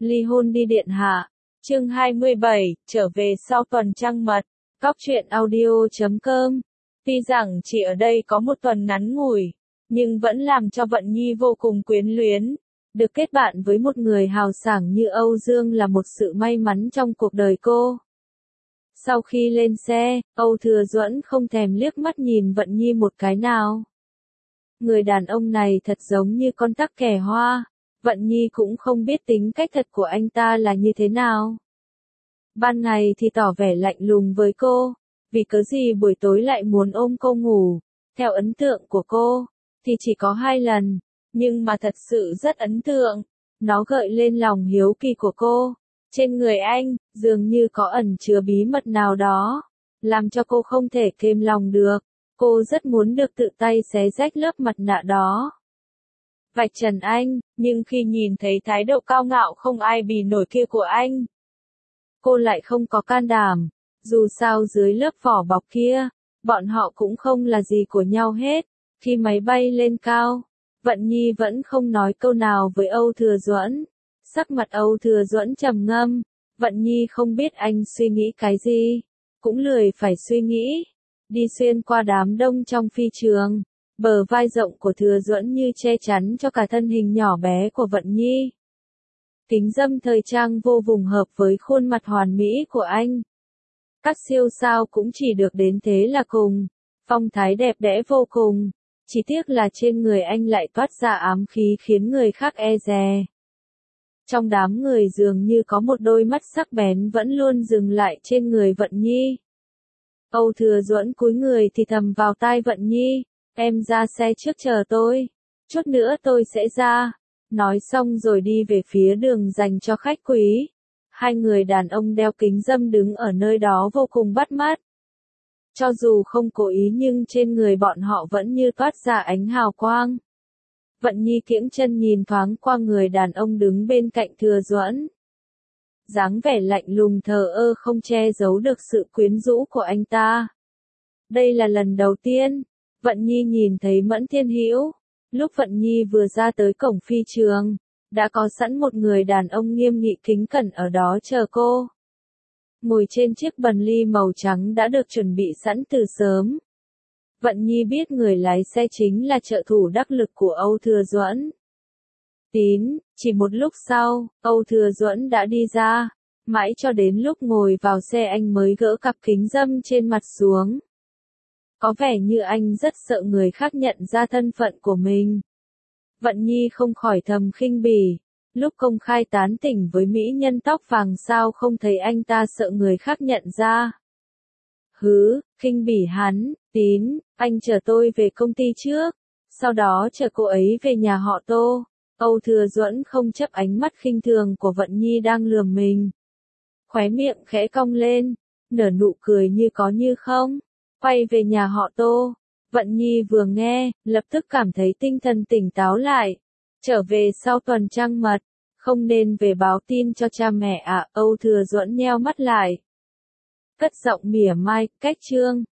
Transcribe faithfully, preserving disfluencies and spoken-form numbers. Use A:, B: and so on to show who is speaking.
A: Ly hôn đi điện hạ. Chương hai mươi bảy, trở về sau tuần trăng mật. Góc truyện audio chấm com. Tuy rằng chỉ ở đây có một tuần ngắn ngủi, nhưng vẫn làm cho Vận Nhi vô cùng quyến luyến. Được kết bạn với một người hào sảng như Âu Dương là một sự may mắn trong cuộc đời cô. Sau khi lên xe, Âu Thừa Duẫn không thèm liếc mắt nhìn Vận Nhi một cái nào. Người đàn ông này thật giống như con tắc kè hoa. Vận Nhi cũng không biết tính cách thật của anh ta là như thế nào. Ban ngày thì tỏ vẻ lạnh lùng với cô, vì cớ gì buổi tối lại muốn ôm cô ngủ. Theo ấn tượng của cô, thì chỉ có hai lần, nhưng mà thật sự rất ấn tượng. Nó gợi lên lòng hiếu kỳ của cô. Trên người anh, dường như có ẩn chứa bí mật nào đó, làm cho cô không thể kềm lòng được. Cô rất muốn được tự tay xé rách lớp mặt nạ đó. Vạch trần anh, nhưng khi nhìn thấy thái độ cao ngạo không ai bì nổi kia của anh, cô lại không có can đảm. Dù sao dưới lớp vỏ bọc kia, bọn họ cũng không là gì của nhau hết. Khi máy bay lên cao, Vận Nhi vẫn không nói câu nào với Âu Thừa Duẫn. Sắc mặt Âu Thừa Duẫn trầm ngâm, Vận Nhi không biết anh suy nghĩ cái gì, cũng lười phải suy nghĩ. Đi xuyên qua đám đông trong phi trường, bờ vai rộng của Thừa Duẫn như che chắn cho cả thân hình nhỏ bé của Vận Nhi. Kính râm thời trang vô vùng hợp với khuôn mặt hoàn mỹ của anh. Các siêu sao cũng chỉ được đến thế là cùng, phong thái đẹp đẽ vô cùng, chỉ tiếc là trên người anh lại toát ra ám khí khiến người khác e dè. Trong đám người dường như có một đôi mắt sắc bén vẫn luôn dừng lại trên người Vận Nhi. Âu Thừa Duẫn cúi người thì thầm vào tai Vận Nhi, em ra xe trước chờ tôi, chút nữa tôi sẽ ra. Nói xong rồi đi về phía đường dành cho khách quý. Hai người đàn ông đeo kính râm đứng ở nơi đó vô cùng bắt mắt. Cho dù không cố ý nhưng trên người bọn họ vẫn như toát ra ánh hào quang. Vận Nhi kiễng chân nhìn thoáng qua người đàn ông đứng bên cạnh Thừa Duẫn. Dáng vẻ lạnh lùng thờ ơ không che giấu được sự quyến rũ của anh ta. Đây là lần đầu tiên Vận Nhi nhìn thấy Mẫn Thiên Hữu. Lúc Vận Nhi vừa ra tới cổng phi trường, đã có sẵn một người đàn ông nghiêm nghị kính cẩn ở đó chờ cô. Ngồi trên chiếc bần ly màu trắng đã được chuẩn bị sẵn từ sớm. Vận Nhi biết người lái xe chính là trợ thủ đắc lực của Âu Thừa Duẫn. Tín, chỉ một lúc sau, Âu Thừa Duẫn đã đi ra, mãi cho đến lúc ngồi vào xe anh mới gỡ cặp kính râm trên mặt xuống. Có vẻ như anh rất sợ người khác nhận ra thân phận của mình. Vận Nhi không khỏi thầm khinh bỉ, lúc công khai tán tỉnh với mỹ nhân tóc vàng sao không thấy anh ta sợ người khác nhận ra. Hứ, khinh bỉ hắn, Tín, anh chở tôi về công ty trước, sau đó chở cô ấy về nhà họ Tô. Âu Thừa Duẫn không chấp ánh mắt khinh thường của Vận Nhi đang lườm mình. Khóe miệng khẽ cong lên, nở nụ cười như có như không. Quay về nhà họ Tô. Vận Nhi vừa nghe, lập tức cảm thấy tinh thần tỉnh táo lại. Trở về sau tuần trăng mật, không nên về báo tin cho cha mẹ à? Âu Thừa Duẫn nheo mắt lại, cất giọng mỉa mai, cách chương.